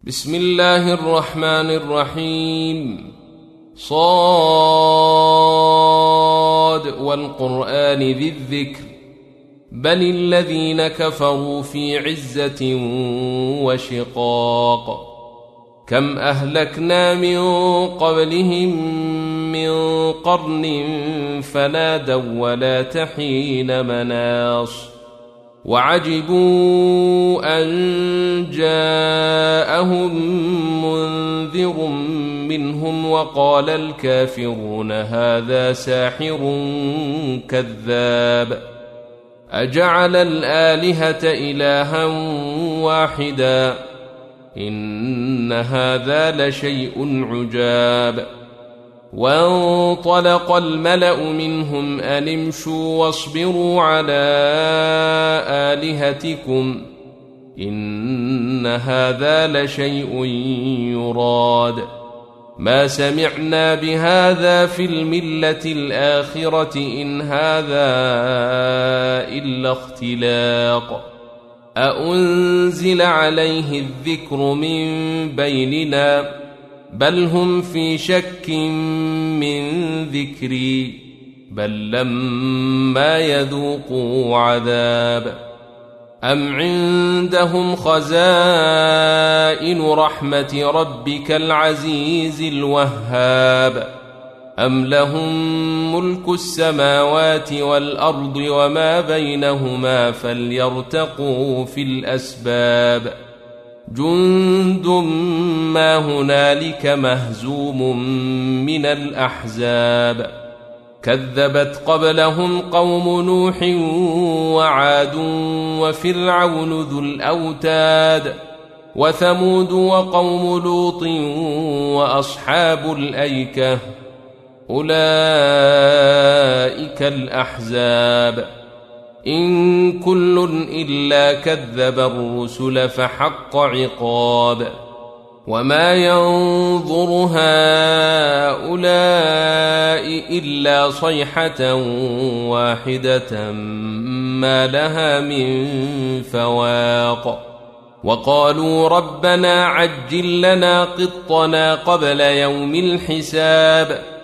بسم الله الرحمن الرحيم. صاد والقرآن ذي الذكر بل الذين كفروا في عزة وشقاق. كم أهلكنا من قبلهم من قرن فنادوا ولا تحين مناص وعجبوا أن جاءهم منذر منهم وقال الكافرون هذا ساحر كذاب أجعل الآلهة إلها واحدا إن هذا لشيء عجاب. وانطلق الملأ منهم أن امشوا واصبروا على آلهتكم إن هذا لشيء يراد ما سمعنا بهذا في الملة الآخرة إن هذا إلا اختلاق أأنزل عليه الذكر من بيننا بل هم في شك من ذكري بل لما يذوقوا عذاب أم عندهم خزائن رحمة ربك العزيز الوهاب أم لهم ملك السماوات والأرض وما بينهما فليرتقوا في الأسباب جند ما هنالك مهزوم من الأحزاب كذبت قبلهم قوم نوح وعاد وفرعون ذو الأوتاد وثمود وقوم لوط وأصحاب الأيكة أولئك الأحزاب إن كل إلا كذب الرسل فحق عقاب وما ينظر هؤلاء إلا صيحة واحدة ما لها من فواق وقالوا ربنا عجل لنا قطنا قبل يوم الحساب